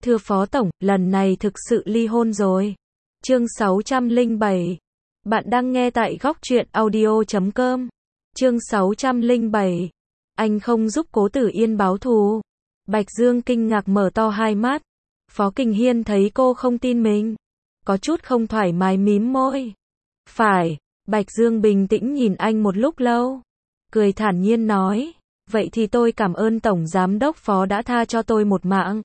Thưa Phó Tổng, lần này thực sự ly hôn rồi. Chương 607. Bạn đang nghe tại góc truyện audio.com. Chương 607. Anh không giúp Cố Tử Yên báo thù. Bạch Dương kinh ngạc mở to hai mắt. Phó Kình Hiên thấy cô không tin mình, có chút không thoải mái mím môi. Phải. Bạch Dương bình tĩnh nhìn anh một lúc lâu, cười thản nhiên nói, vậy thì tôi cảm ơn Tổng Giám đốc Phó đã tha cho tôi một mạng.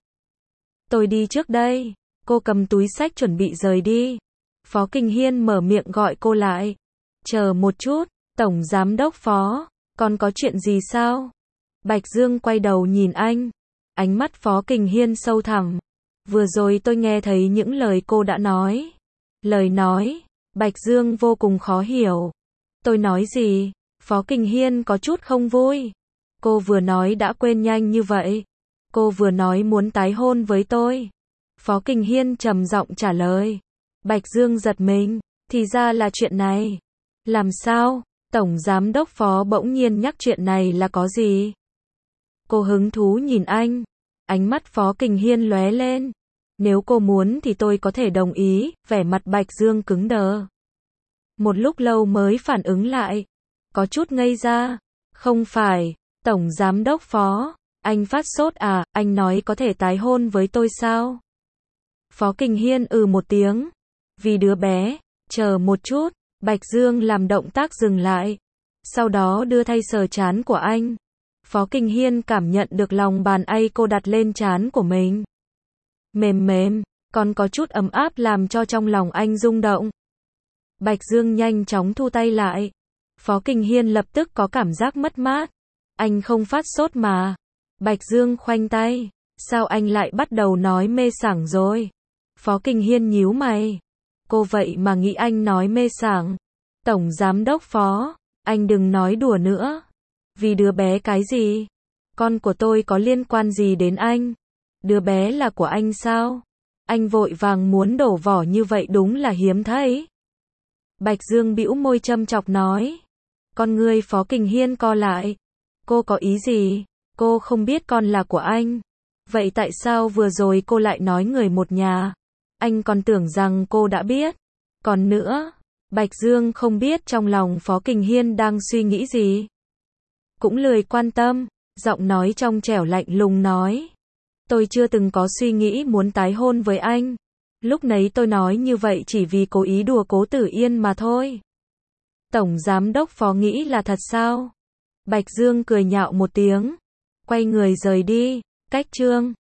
Tôi đi trước đây. Cô cầm túi xách chuẩn bị rời đi. Phó Kình Hiên mở miệng gọi cô lại. Chờ một chút, Tổng Giám đốc Phó, còn có chuyện gì sao? Bạch Dương quay đầu nhìn anh. Ánh mắt Phó Kình Hiên sâu thẳm. Vừa rồi tôi nghe thấy những lời cô đã nói. Lời nói, Bạch Dương vô cùng khó hiểu. Tôi nói gì? Phó Kình Hiên có chút không vui. Cô vừa nói đã quên nhanh như vậy. Cô vừa nói muốn tái hôn với tôi. Phó Kình Hiên trầm giọng trả lời. Bạch Dương giật mình, thì ra là chuyện này. Làm sao? Tổng Giám đốc Phó bỗng nhiên nhắc chuyện này là có gì? Cô hứng thú nhìn anh. Ánh mắt Phó Kình Hiên lóe lên. Nếu cô muốn thì tôi có thể đồng ý. Vẻ mặt Bạch Dương cứng đờ. Một lúc lâu mới phản ứng lại. Có chút ngây ra. Không phải, Tổng Giám đốc Phó, anh phát sốt à, anh nói có thể tái hôn với tôi sao? Phó Kình Hiên một tiếng. Vì đứa bé, chờ một chút, Bạch Dương làm động tác dừng lại. Sau đó đưa tay sờ trán của anh. Phó Kình Hiên cảm nhận được lòng bàn tay cô đặt lên trán của mình. Mềm mềm, còn có chút ấm áp làm cho trong lòng anh rung động. Bạch Dương nhanh chóng thu tay lại. Phó Kình Hiên lập tức có cảm giác mất mát. Anh không phát sốt mà. Bạch Dương khoanh tay. Sao anh lại bắt đầu nói mê sảng rồi? Phó Kình Hiên nhíu mày. Cô vậy mà nghĩ anh nói mê sảng. Tổng Giám đốc Phó, anh đừng nói đùa nữa. Vì đứa bé cái gì? Con của tôi có liên quan gì đến anh? Đứa bé là của anh sao? Anh vội vàng muốn đổ vỏ như vậy đúng là hiếm thấy. Bạch Dương bĩu môi châm chọc nói. Con ngươi Phó Kình Hiên co lại. Cô có ý gì? Cô không biết con là của anh. Vậy tại sao vừa rồi cô lại nói người một nhà? Anh còn tưởng rằng cô đã biết. Còn nữa, Bạch Dương không biết trong lòng Phó Kình Hiên đang suy nghĩ gì. Cũng lười quan tâm, giọng nói trong trẻo lạnh lùng nói. Tôi chưa từng có suy nghĩ muốn tái hôn với anh. Lúc nấy tôi nói như vậy chỉ vì cố ý đùa Cố Tử Yên mà thôi. Tổng Giám đốc Phó nghĩ là thật sao? Bạch Dương cười nhạo một tiếng, quay người rời đi. Cách chương